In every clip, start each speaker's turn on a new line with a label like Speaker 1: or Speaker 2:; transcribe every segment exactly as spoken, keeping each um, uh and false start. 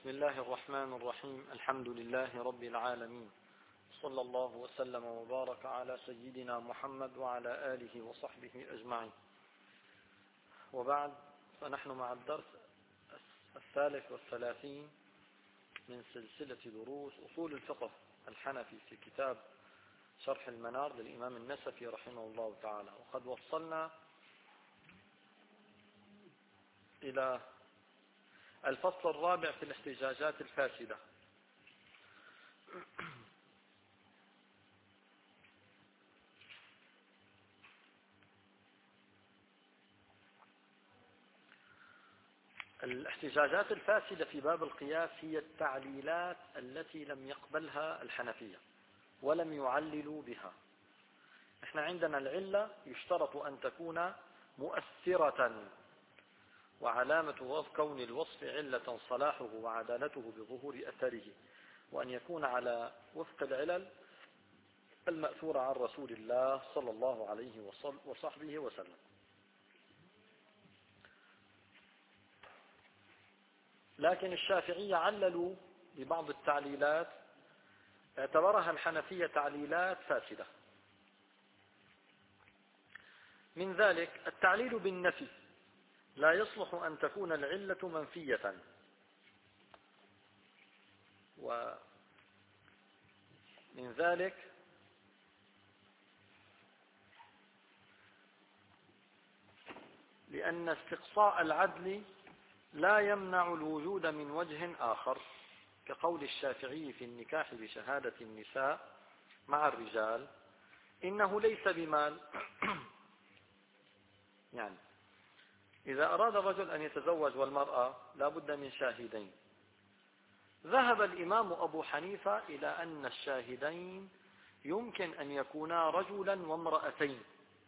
Speaker 1: بسم الله الرحمن الرحيم. الحمد لله رب العالمين، صلى الله وسلم وبارك على سيدنا محمد وعلى آله وصحبه أجمعين، وبعد، فنحن مع الدرس الثالث والثلاثين من سلسلة دروس أصول الفقه الحنفي في كتاب شرح المنار للإمام النسفي رحمه الله تعالى. وقد وصلنا إلى الفصل الرابع في الاحتجاجات الفاسدة. الاحتجاجات الفاسدة في باب القياس هي التعليلات التي لم يقبلها الحنفية ولم يعللوا بها. احنا عندنا العلة يشترط أن تكون مؤثرة، وعلامة كون الوصف علة صلاحه وعدالته بظهور أثره، وأن يكون على وفق العلل المأثورة عن رسول الله صلى الله عليه وصحبه وسلم. لكن الشافعية عللوا ببعض التعليلات اعتبرها الحنفية تعليلات فاسدة. من ذلك التعليل بالنفي، لا يصلح أن تكون العلة منفية، ومن ذلك لأن استقصاء العدل لا يمنع الوجود من وجه آخر، كقول الشافعي في النكاح بشهادة النساء مع الرجال إنه ليس بمال. يعني إذا أراد الرجل أن يتزوج والمرأة لا بد من شاهدين. ذهب الإمام أبو حنيفة إلى أن الشاهدين يمكن أن يكونا رجلا وامرأتين،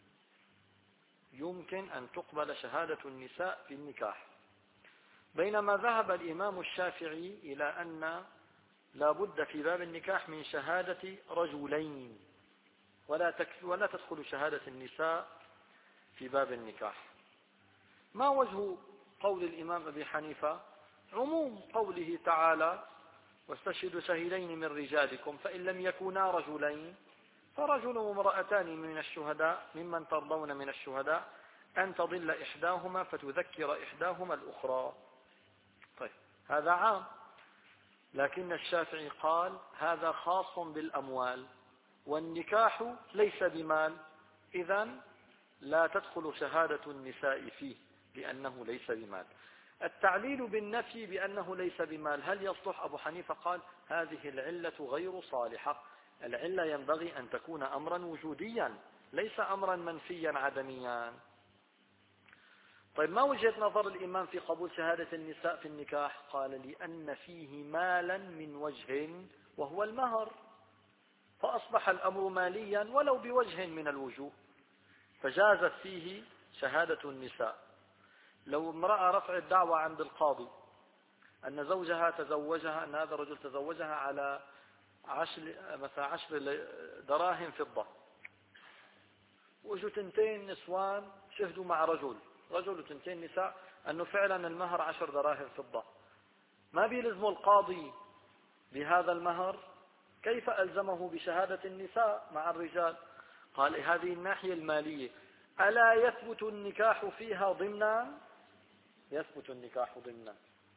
Speaker 1: يمكن أن تقبل شهادة النساء في النكاح، بينما ذهب الإمام الشافعي إلى أن لا بد في باب النكاح من شهادة رجلين، ولا ولا تدخل شهادة النساء في باب النكاح. ما وجه قول الإمام أبي حنيفة؟ عموم قوله تعالى: واستشهدوا شهيدين من رجالكم فإن لم يكونا رجلين فرجل وامرأتان من الشهداء ممن ترضون من الشهداء أن تضل إحداهما فتذكر إحداهما الأخرى. طيب، هذا عام، لكن الشافعي قال هذا خاص بالأموال، والنكاح ليس بمال، إذن لا تدخل شهادة النساء فيه لأنه ليس بمال. التعليل بالنفي بأنه ليس بمال، هل يصلح؟ أبو حنيفة قال هذه العلة غير صالحة. العلة ينبغي أن تكون أمرا وجوديا، ليس أمرا منفيا عدميا. طيب، ما وجهة نظر الإمام في قبول شهادة النساء في النكاح؟ قال لأن فيه مالا من وجه وهو المهر، فأصبح الأمر ماليا ولو بوجه من الوجوه، فجازت فيه شهادة النساء. لو امرأة رفعت دعوى عند القاضي أن زوجها تزوجها، أن هذا الرجل تزوجها على عشر مثلا عشر دراهم فضة، وجوا تنتين نسوان شهدوا مع رجل رجل وتنتين نساء أنه فعلا المهر عشر دراهم فضة، ما بيلزم القاضي بهذا المهر؟ كيف ألزمه بشهادة النساء مع الرجال؟ قال هذه الناحية المالية. ألا يثبت النكاح فيها ضمنا؟ يثبت النكاح ضمنا،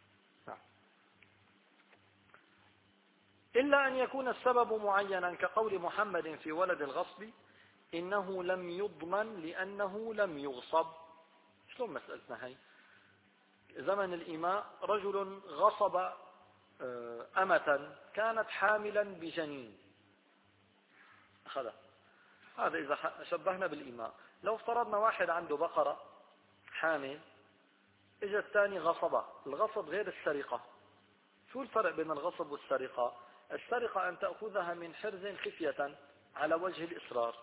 Speaker 1: إلا أن يكون السبب معينا، كقول محمد في ولد الغصب إنه لم يضمن لأنه لم يغصب. شلون مسألتنا هاي؟ زمن الإماء رجل غصب أمة كانت حاملا بجنين أخذها. هذا إذا شبهنا بالإماء. لو افترضنا واحد عنده بقرة حامل، إجا الثاني غصبه. الغصب غير السرقة. شو الفرق بين الغصب والسرقة؟ السرقة أن تأخذها من حرز خفية على وجه الإصرار،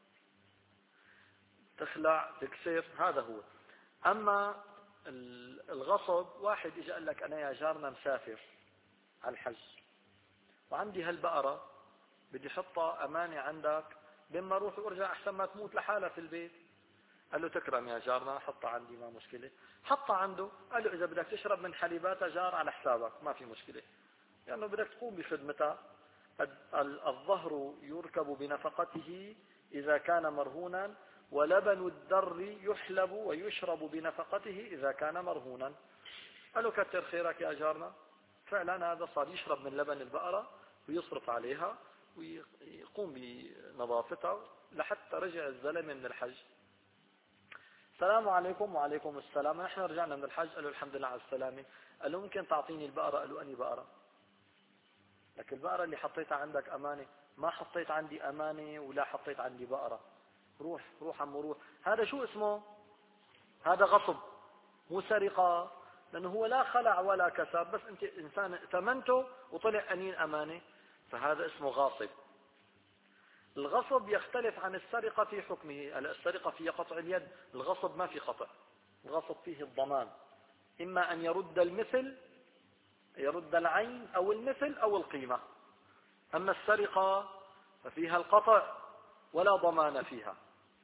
Speaker 1: تخلع تكسر، هذا هو. أما الغصب واحد إجا قال لك أنا يا جارنا مسافر على الحج وعندي هالبقرة بدي حطها أمانة عندك، بما أروح وأرجع أحسن ما تموت لحالها في البيت، قال له تكرم يا جارنا، حطها عندي ما مشكلة. حطها عنده، قال له إذا بدك تشرب من حليباتها جار على حسابك ما في مشكلة، لأنه يعني بدك تقوم بخدمتها. الظهر يركب بنفقته إذا كان مرهونا، ولبن الدر يحلب ويشرب بنفقته إذا كان مرهونا. قال له كتر خيرك يا جارنا. فعلا هذا صار يشرب من لبن البقرة ويصرف عليها ويقوم بنظافتها لحتى رجع الزلمة من الحج. السلام عليكم. وعليكم السلام. نحن رجعنا من الحج. قال له الحمد لله على السلامة. قال له ممكن تعطيني البقرة؟ قال له أني بقرة؟ لك البقرة اللي حطيتها عندك أمانة. ما حطيت عندي أمانة ولا حطيت عندي بقرة. روح روح عم روح. هذا شو اسمه؟ هذا غصب، مو سرقة، لأنه هو لا خلع ولا كسب، بس أنت إنسان ائتمنته وطلع أمين أمانة، فهذا اسمه غاصب. الغصب يختلف عن السرقة في حكمه. السرقة فيها قطع اليد، الغصب ما في قطع. الغصب فيه الضمان، إما أن يرد المثل، يرد العين أو المثل أو القيمة. أما السرقة ففيها القطع ولا ضمان فيها.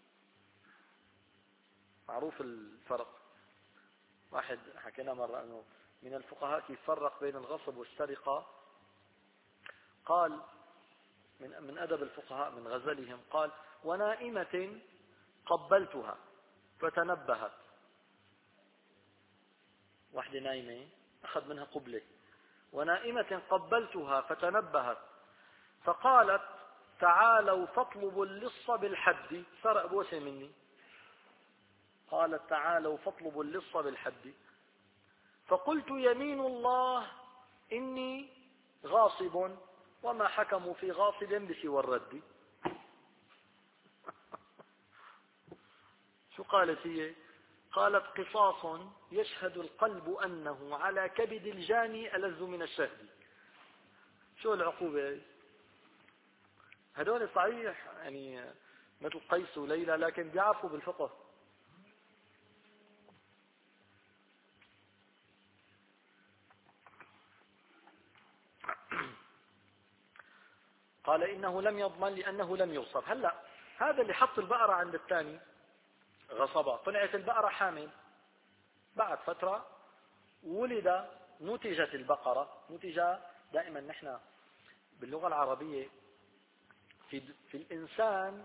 Speaker 1: معروف الفرق. واحد حكينا مرة أنه من الفقهاء كيف فرق بين الغصب والسرقة. قال من من أدب الفقهاء من غزلهم، قال ونائمة قبلتها فتنبهت. واحدة نايمة أخذ منها قبلة. ونائمة قبلتها فتنبهت فقالت تعالوا فاطلبوا اللص بالحد. سرق بوسة مني. قالت تعالوا فاطلبوا اللص بالحد. فقلت يمين الله إني غاصب وما حكموا في غاصب بسوى الرد. شو قالت هي؟ قالت قصاص يشهد القلب أنه على كبد الجاني ألذ من الشهد. شو العقوبة؟ هدول صحيح يعني مثل قيس وليلى، لكن بيعرفوا بالفقه. قال إنه لم يضمن لأنه لم يغصب. هلأ هذا اللي حط البقرة عند الثاني غصبة، طلعت البقرة حامل. بعد فترة ولد، نتجت البقرة. نتج دائما نحن باللغة العربية في, في الإنسان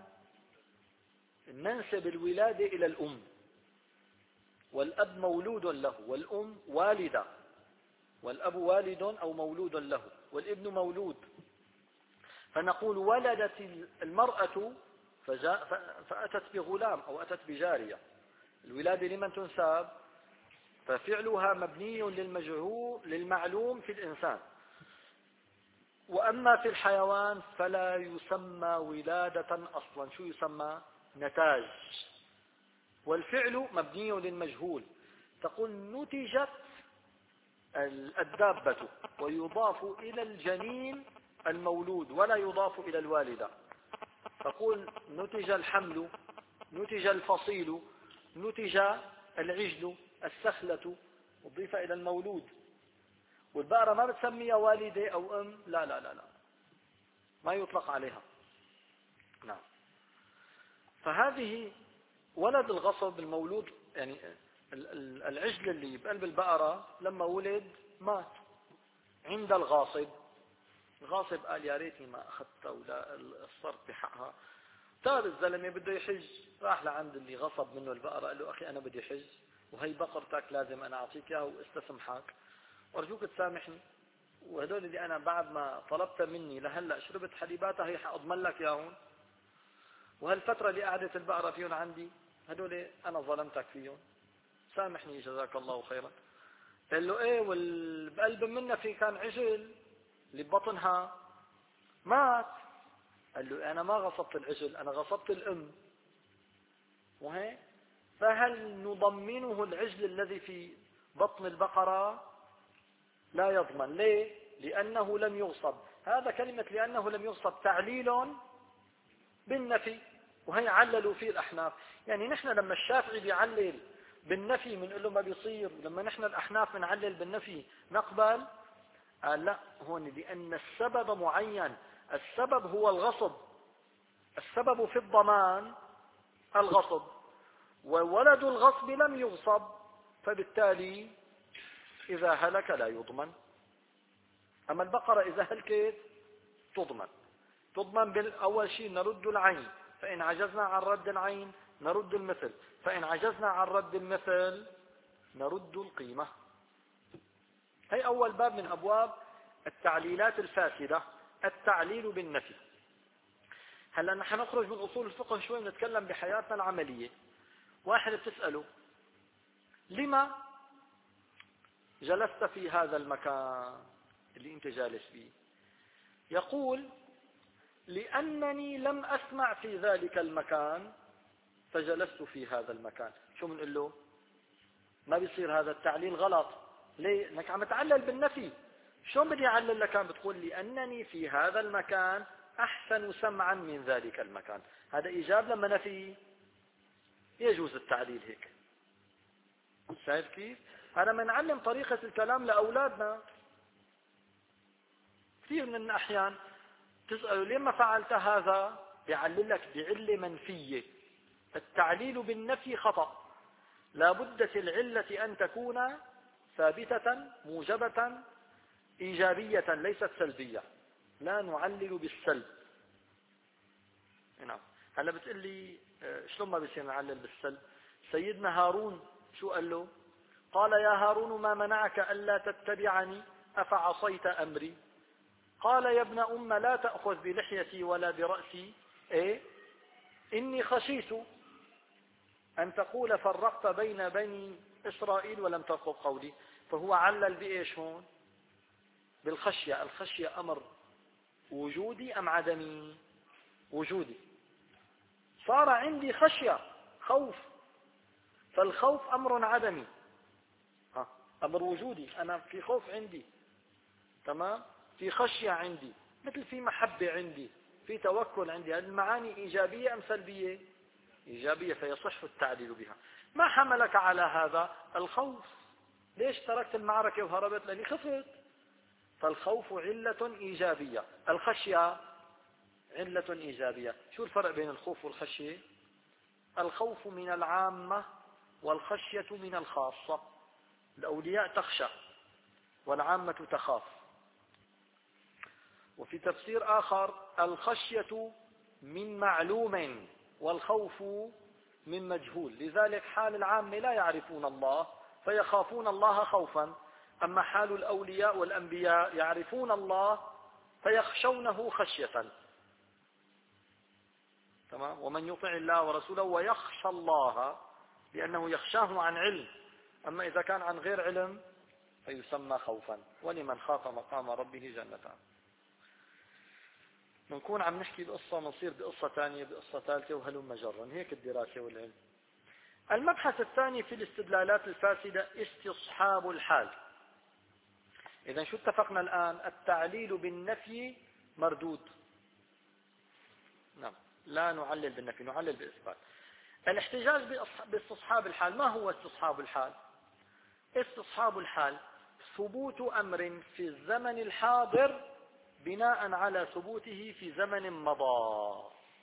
Speaker 1: ننسب الولادة إلى الأم، والأب مولود له، والأم والدة، والأب والد أو مولود له، والابن مولود. فنقول ولدت المرأة فأتت بغلام أو أتت بجارية. الولادة لمن تنسب؟ ففعلها مبني للمجهول للمعلوم في الإنسان. وأما في الحيوان فلا يسمى ولادة أصلا. شو يسمى؟ نتاج. والفعل مبني للمجهول. تقول نتجت الدابة ويضاف إلى الجنين المولود ولا يضاف إلى الوالدة. تقول نتج الحمل، نتج الفصيل، نتج العجل، السخلة، أضيف إلى المولود. والبقرة ما بتسميها والدة أو أم، لا لا لا لا، ما يطلق عليها. نعم. فهذه ولد الغصب المولود، يعني العجل اللي بقلب البقرة لما ولد مات عند الغاصب. الغاصب قال يا ريتني ما أخذتها ولا الصرت بحقها. تاب الزلمة بده يحج، راح لعند اللي غصب منه البقرة قال له أخي أنا بدي حج وهي بقرتك لازم أنا أعطيك إياها واستسمحك، أرجوك تسامحني، وهدول اللي أنا بعد ما طلبت مني لهلأ شربت حليباتها هي حأضمن لك إياهم، وهالفترة اللي قعدت البقرة فيهم عندي هدول أنا ظلمتك فيهم، سامحني جزاك الله خيرا. قال له إيه، والقلب منا في كان عجل اللي ببطنها مات. قال له أنا ما غصبت العجل، أنا غصبت الأم. وهي فهل نضمنه العجل الذي في بطن البقرة؟ لا يضمن. ليه؟ لأنه لم يغصب. هذا كلمة لأنه لم يغصب تعليل بالنفي، وهي عللوا فيه الأحناف. يعني نحن لما الشافعي بيعلل بالنفي بنقول له ما بيصير، ولما نحن الأحناف بنعلل بالنفي نقبل. قال لا، هون لأن السبب معين. السبب هو الغصب، السبب في الضمان الغصب، وولد الغصب لم يغصب، فبالتالي إذا هلك لا يضمن. أما البقرة إذا هلكت تضمن. تضمن بالأول شيء نرد العين، فإن عجزنا عن رد العين نرد المثل، فإن عجزنا عن رد المثل نرد القيمة. هي أول باب من أبواب التعليلات الفاسدة، التعليل بالنفي. هلا نحن نخرج من أصول الفقه شوي ونتكلم بحياتنا العملية. واحد بتسأله لما جلست في هذا المكان اللي انت جالس فيه؟ يقول لأنني لم أسمع في ذلك المكان فجلست في هذا المكان. شو بنقول له؟ ما بيصير هذا التعليل غلط. ليه؟ انك عم تعلل بالنفي. شلون بدي اعلل لك؟ بتقول لأنني في هذا المكان أحسن سمعا من ذلك المكان. هذا إيجاب لما نفي يجوز التعليل هيك. شايف كيف؟ هذا ما نعلم طريقة الكلام لأولادنا. كثير من الأحيان تسأله لما فعلت هذا؟ بيعللك بعلة منفية. التعليل بالنفي خطأ. لا بد في العلة أن تكون ثابتة موجبة إيجابية ليست سلبية. لا نعلل بالسلب. نعم. هلا بتقول لي شلون ما بيصير نعلل بالسلب؟ سيدنا هارون شو قال له؟ قال يا هارون ما منعك ألا تتبعني أفعصيت أمري؟ قال يا ابن أم لا تأخذ بلحيتي ولا برأسي، إيه؟ إني خشيت أن تقول فرقت بين بني إسرائيل ولم ترقب قولي. فهو علل بإيش هون؟ بالخشية. الخشية أمر وجودي أم عدمي؟ وجودي. صار عندي خشية، خوف، فالخوف أمر عدمي، ها أمر وجودي. أنا في خوف عندي، تمام، في خشية عندي، مثل في محبة عندي، في توكل عندي. هذه المعاني إيجابية أم سلبية؟ إيجابية، فيصح التعليل بها. ما حملك على هذا؟ الخوف. ليش تركت المعركة وهربت؟ لأني خفت. فالخوف علة إيجابية، الخشية علة إيجابية. شو الفرق بين الخوف والخشية؟ الخوف من العامة والخشية من الخاصة. الأولياء تخشى والعامة تخاف. وفي تفسير آخر الخشية من معلوم والخوف من مجهول. لذلك حال العامة لا يعرفون الله فيخافون الله خوفا، أما حال الأولياء والأنبياء يعرفون الله فيخشونه خشية. تمام. ومن يطع الله ورسوله ويخشى الله لأنه يخشاه عن علم، أما إذا كان عن غير علم فيسمى خوفا. ولمن خاف مقام ربه جنتان. بنكون عم نحكي بقصة نصير بقصة ثانية بقصة ثالثة وهلم جرا. هيك الدراسة والعلم. المبحث الثاني في الاستدلالات الفاسدة استصحاب الحال. إذا شو اتفقنا الآن؟ التعليل بالنفي مردود. نعم، لا نعلل بالنفي، نعلل بإثبات. الاحتجاج باستصحاب الحال. ما هو استصحاب الحال؟ استصحاب الحال ثبوت أمر في الزمن الحاضر بناء على ثبوته في زمن مضى.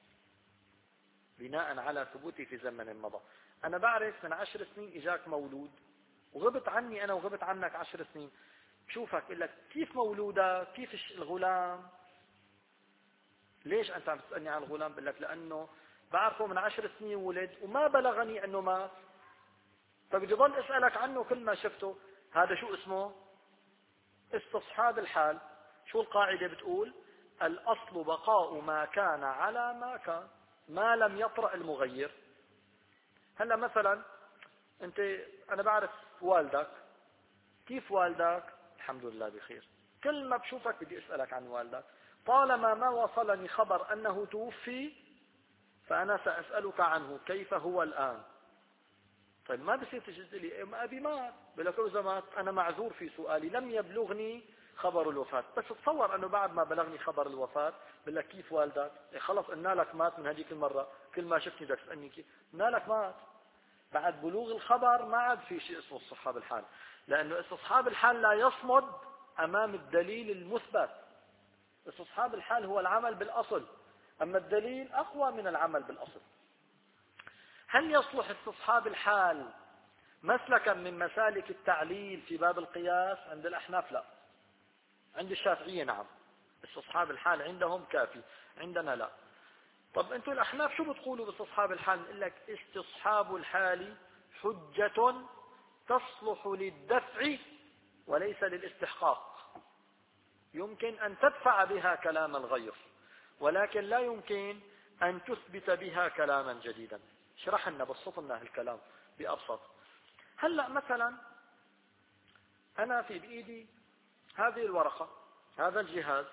Speaker 1: بناء على ثبوته في زمن مضى. أنا بعرف من عشر سنين إجاك مولود وغبت عني أنا وغبت عنك عشر سنين. بشوفك بقول لك كيف مولودك؟ كيف الغلام؟ ليش أنت عم تسألني عن الغلام؟ بقول لك لأنه بعرفه من عشر سنين ولد وما بلغني أنه مات، فبدي ضل أسألك عنه كل ما شفته. هذا شو اسمه؟ استصحاب الحال. شو القاعدة بتقول؟ الأصل بقاء ما كان على ما كان ما لم يطرأ المغير. هلا مثلا أنت، أنا بعرف والدك. كيف والدك؟ الحمد لله بخير. كل ما بشوفك بدي أسألك عن والدك. طالما ما وصلني خبر أنه توفي فأنا سأسألك عنه كيف هو الآن. طيب ما بصير تجي تقول لي أبي مات، بقول لك إذا مات أنا معذور في سؤالي، لم يبلغني خبر الوفاة. بس تصور أنه بعد ما بلغني خبر الوفاة بقول لك كيف والدك؟ إيه خلص قلنا لك مات من هذيك المرة، كل ما شفتني بدك تسألني كيف؟ قلنا لك مات. بعد بلوغ الخبر ما عاد في شيء اسمه استصحاب الحال، لأنه استصحاب الحال لا يصمد أمام الدليل المثبت. استصحاب الحال هو العمل بالأصل، أما الدليل أقوى من العمل بالأصل. هل يصلح استصحاب الحال مسلكا من مسالك التعليل في باب القياس؟ عند الأحناف لا، عند الشافعية نعم، استصحاب الحال عندهم كافي، عندنا لا. طب انتم الأحناف شو بتقولوا باستصحاب الحال؟ نقول لك استصحاب الحال حجة تصلح للدفع وليس للاستحقاق. يمكن أن تدفع بها كلام الغير، ولكن لا يمكن أن تثبت بها كلاما جديدا. شرح لنا بسط لنا الكلام بأبسط. هلأ مثلا أنا في بإيدي هذه الورقة، هذا الجهاز،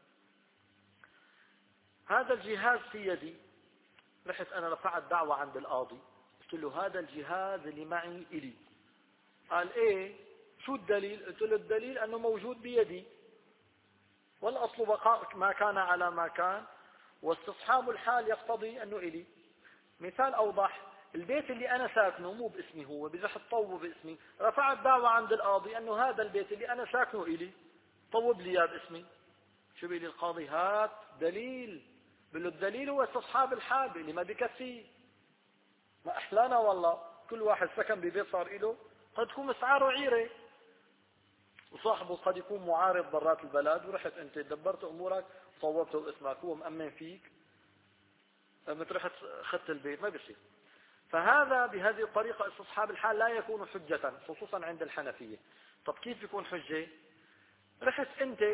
Speaker 1: هذا الجهاز في يدي، رحت أنا رفعت دعوة عند القاضي، قلت له هذا الجهاز اللي معي إلي. قال إيه؟ شو الدليل؟ قلت له الدليل أنه موجود بيدي، والأصل بقاء ما كان على ما كان، واستصحاب الحال يقتضي أنه إلي. مثال أوضح، البيت اللي أنا ساكنه مو باسمي، هو بزح طوب باسمي، رفعت دعوة عند القاضي أنه هذا البيت اللي أنا ساكنه إلي، طوب لي إياه باسمي. شو بيقول القاضي؟ هات دليل. بقول له الدليل هو استصحاب الحال. بيقول لي ما بكفي، ما أحلانا والله، كل واحد سكن ببيت صار إله، قد تكون مسعاره عيرة، وصاحبه قد يكون معارض برات البلد، ورحت أنت دبرت أمورك صوبته باسمك، هو مأمن فيك، لما رحت أخذت البيت، ما بيصير. فهذا بهذه الطريقة استصحاب الحال لا يكون حجة، خصوصا عند الحنفية. طب كيف يكون حجة؟ رحت أنت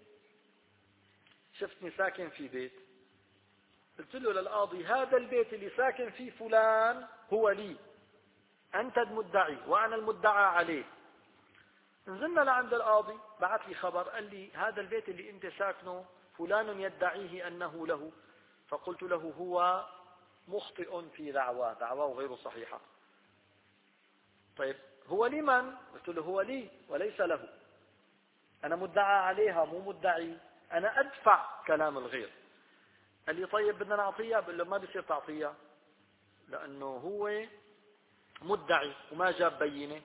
Speaker 1: شفتني ساكن في بيت، قلت له للقاضي هذا البيت اللي ساكن فيه فلان هو لي، أنت المدعي وأنا المدعى عليه. نزلنا لعند القاضي، بعث لي خبر، قال لي هذا البيت اللي أنت ساكنه فلان يدعيه أنه له. فقلت له هو مخطئ في دعواه، دعواه غير صحيحة. طيب هو لمن؟ قلت له هو لي وليس له، أنا مدعى عليها مو مدعي، أنا أدفع كلام الغير. قال لي طيب بدنا نعطيها. بقول له ما بيصير تعطيها، لأنه هو مدعي وما جاب بينة.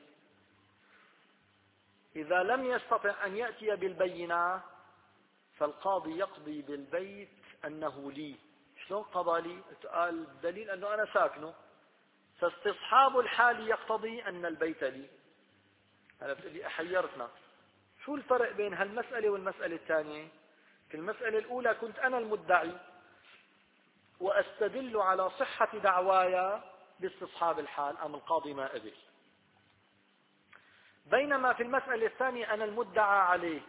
Speaker 1: إذا لم يستطع أن يأتي بالبينة فالقاضي يقضي بالبيت أنه لي. شلون قضى لي؟ قال الدليل أنه أنا ساكنه، فاستصحاب الحال يقتضي أن البيت لي. أنا بتقول لي أحيرتنا، شو الفرق بين هالمسألة والمسألة الثانية؟ في المسألة الأولى كنت أنا المدعي وأستدل على صحة دعوايا باستصحاب الحال، أم القاضي ما قبل. بينما في المسألة الثانية أنا المدعى عليه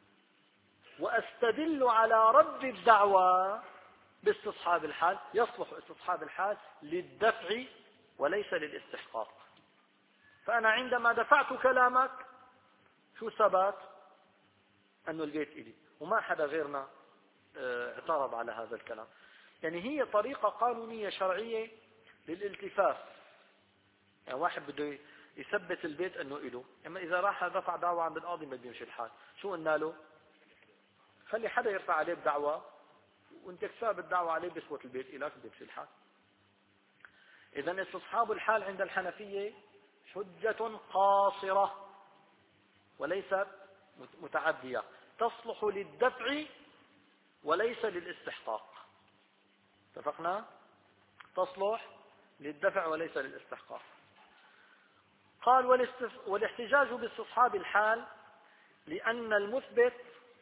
Speaker 1: وأستدل على رد الدعوى باستصحاب الحال، يصلح استصحاب الحال للدفع وليس للاستحقاق. فأنا عندما دفعت كلامك شو ثبت؟ أنه البيت إلي، وما حدا غيرنا اعترض على هذا الكلام. يعني هي طريقة قانونية شرعية للالتفاف. يعني واحد بده يثبت البيت أنه إله، أما إذا راح دفع دعوة عند القاضي ما بيمشي الحال. شو قلنا له؟ خلي حدا يرفع عليه بدعوة، وانت كساب الدعوة عليه بيثبت البيت إلك بيمشي الحال. إذن استصحاب الحال عند الحنفية حجة قاصرة وليست متعدية، تصلح للدفع وليس للاستحقاق. اتفقنا؟ تصلح للدفع وليس للاستحقاق. قال والاحتجاج باستصحاب الحال لأن المثبت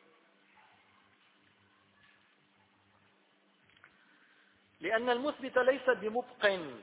Speaker 1: لأن المثبت ليس بمبق،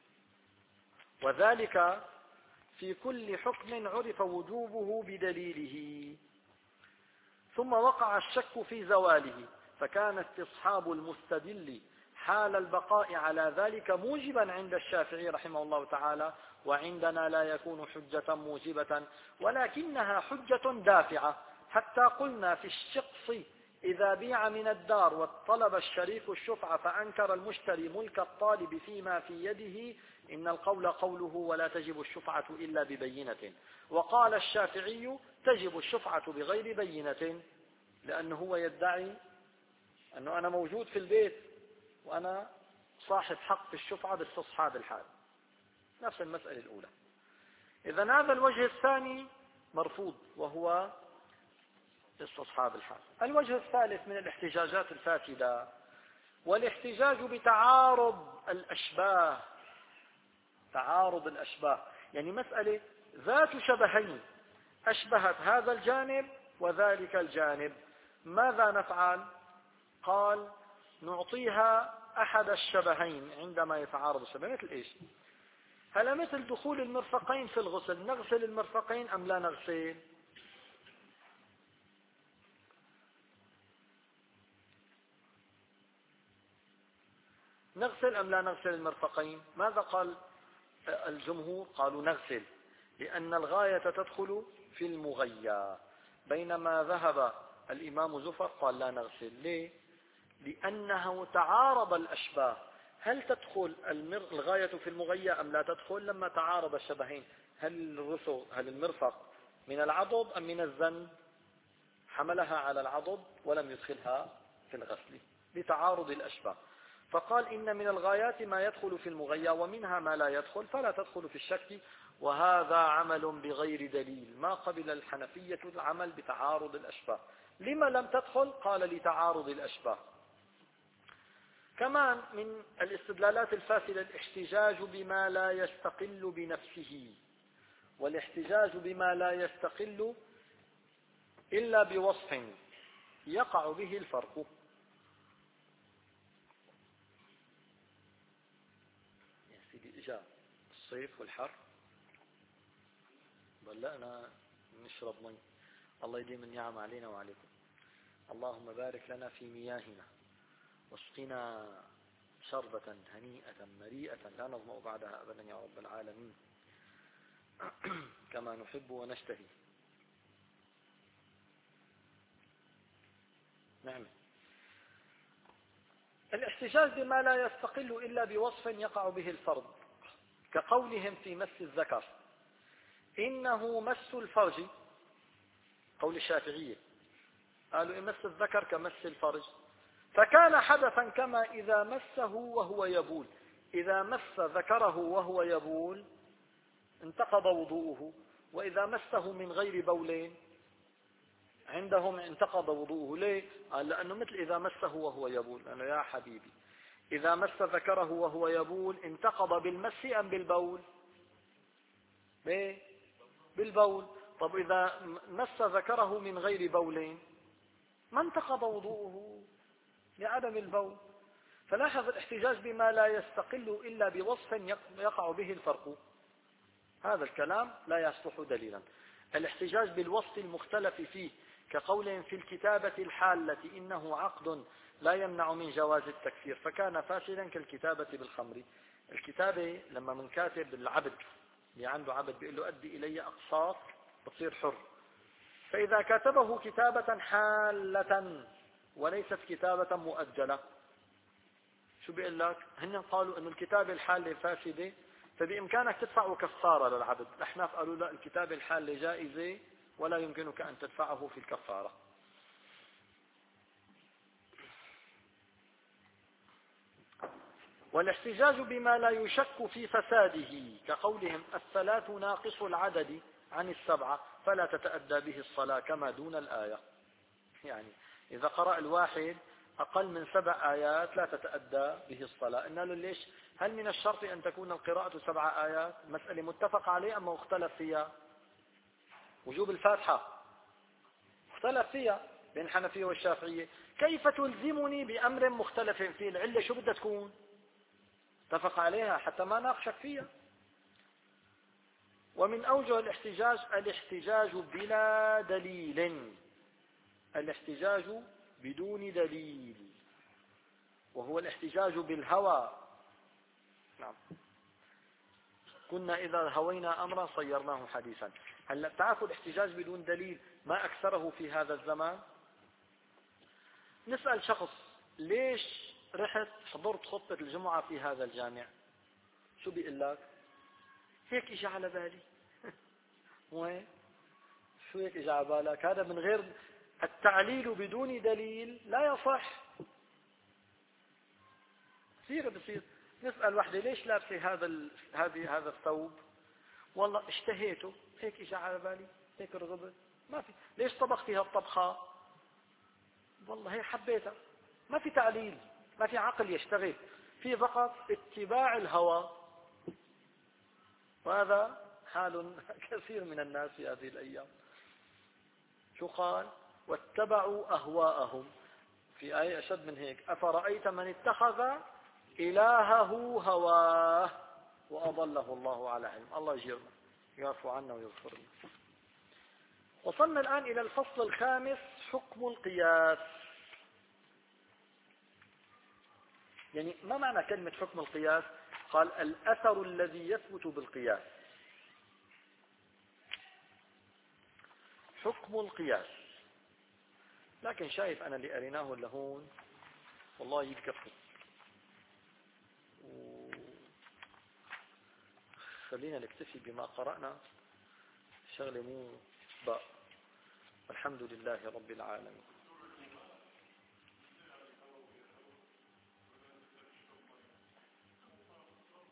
Speaker 1: وذلك في كل حكم عرف وجوبه بدليله، ثم وقع الشك في زواله، فكان استصحاب المستدل حال البقاء على ذلك موجبا عند الشافعي رحمه الله تعالى، وعندنا لا يكون حجة موجبة ولكنها حجة دافعة. حتى قلنا في الشقص إذا بيع من الدار وطلب الشريك الشفعة فأنكر المشتري ملك الطالب فيما في يده، إن القول قوله ولا تجب الشفعة إلا ببينة. وقال الشافعي تجب الشفعة بغير بينة، لأنه هو يدعي أنه أنا موجود في البيت وأنا صاحب حق في الشفعة باستصحاب الحال، نفس المسألة الأولى. إذن هذا الوجه الثاني مرفوض وهو استصحاب الحال. الوجه الثالث من الاحتجاجات الفاسدة والاحتجاج بتعارض الأشباه تعارض الأشباه، يعني مسألة ذات شبهين أشبهت هذا الجانب وذلك الجانب، ماذا نفعل؟ قال نعطيها أحد الشبهين عندما يتعارض الشبهين. مثل إيش؟ هل مثل دخول المرفقين في الغسل، نغسل المرفقين أم لا نغسل؟ نغسل أم لا نغسل المرفقين؟ ماذا قال الجمهور؟ قالوا نغسل، لأن الغاية تدخل في المغيى، بينما ذهب الإمام زفر قال لا نغسل. ليه؟ لأنه تعارض الأشباه. هل تدخل الغاية في المغيى أم لا تدخل؟ لما تعارض الشبهين، هل الرسغ هل المرفق من العضد أم من الذنب؟ حملها على العضد ولم يدخلها في الغسل لتعارض الأشباه. فقال إن من الغايات ما يدخل في المغيى ومنها ما لا يدخل، فلا تدخل في الشك. وهذا عمل بغير دليل، ما قبل الحنفية العمل بتعارض الأشباه. لما لم تدخل؟ قال لتعارض الأشباه. كمان من الاستدلالات الفاسدة الاحتجاج بما لا يستقل بنفسه، والاحتجاج بما لا يستقل إلا بوصف يقع به الفرق. يا سيدي إجا الصيف والحر بلقنا نشرب مي، الله يديم النعم علينا وعليكم. اللهم بارك لنا في مياهنا واسقنا شربة هنيئة مريئة لا نظمأ بعدها أبدا يا رب العالمين، كما نحب ونشتهي. نعم. الاحتجاج بما لا يستقل إلا بوصف يقع به الفرض، كقولهم في مس الذكر إنه مس الفرج، قول الشافعية قالوا إن مس الذكر كمس الفرج، فكان حدثا كما إذا مسه وهو يبول. إذا مس ذكره وهو يبول انتقض وضوءه، وإذا مسه من غير بولين عندهم انتقض وضوءه. ليه؟ قال لأنه مثل إذا مسه وهو يبول. لأنه يا حبيبي إذا مس ذكره وهو يبول انتقض بالمس أم بالبول؟ ليه؟ بالبول. طب إذا مس ذكره من غير بولين ما انتقض وضوءه لعدم البول. فلاحظ الاحتجاج بما لا يستقل إلا بوصف يقع به الفرق، هذا الكلام لا يصلح دليلا. الاحتجاج بالوصف المختلف فيه، كقولهم في الكتابة الحالة إنه عقد لا يمنع من جواز التكفير فكان فاسدا كالكتابة بالخمر. الكتابة لما من كاتب العبد اللي عنده عبد بيقول له أدي إلي أقساط بتصير حر، فإذا كتبه كتابة حالة وليست كتابة مؤجلة شو بيقول لك؟ هن قالوا أن الكتابة الحالة فاسدة فبإمكانك تدفع كفارة للعبد. الأحناف قالوا لا، الكتابة الحالة جائزة ولا يمكنك أن تدفعه في الكفارة. والاحتجاج بما لا يشك في فساده، كقولهم الثلاث ناقص العدد عن السبعة فلا تتأدى به الصلاة كما دون الآية. يعني إذا قرأ الواحد أقل من سبع آيات لا تتأدى به الصلاة. قلنا له ليش؟ هل من الشرط أن تكون القراءة سبع آيات؟ مسألة متفق عليه أما مختلف فيها؟ وجوب الفاتحة مختلف فيها بين الحنفية والشافعية. كيف تلزمني بأمر مختلف فيه؟ العلة شو بدها تكون؟ اتفق عليها حتى ما ناقشك فيها. ومن أوجه الاحتجاج الاحتجاج بلا دليل، الاحتجاج بدون دليل، وهو الاحتجاج بالهوى. نعم. كنا إذا هوينا أمرا صيرناه حديثا. هل تعرفوا الاحتجاج بدون دليل ما أكثره في هذا الزمان؟ نسأل شخص ليش رحت حضرت خطبة الجمعة في هذا الجامع؟ شو بيقول لك؟ هيك اجى على بالي. وين؟ شو هيك اجى على بالك؟ هذا من غير التعليل بدون دليل لا يصح. كثير بصير نسأل وحده ليش لابسه هذا ال... هذه هذا الثوب؟ والله اشتهيته هيك اجى على بالي، هيك رغبت. ما في. ليش طبختي هالطبخة؟ والله هي حبيتها. ما في تعليل، ما في عقل يشتغل، في فقط اتباع الهوى. وهذا حال كثير من الناس في هذه الأيام. شو قال؟ واتبعوا أهواءهم. في آية أشد من هيك: أفرأيت من اتخذ إلهه هواه وأضله الله على علم. الله يجيرنا، يعفو عنا ويغفر لنا. وصلنا الآن إلى الفصل الخامس: حكم القياس. يعني ما معنى كلمة حكم القياس؟ قال: الأثر الذي يثبت بالقياس. حكم القياس. لكن شايف أنا اللي أريناه لهون والله يكفي. خلينا نكتفي بما قرأنا، شغلة مو بقى. الحمد لله رب العالمين.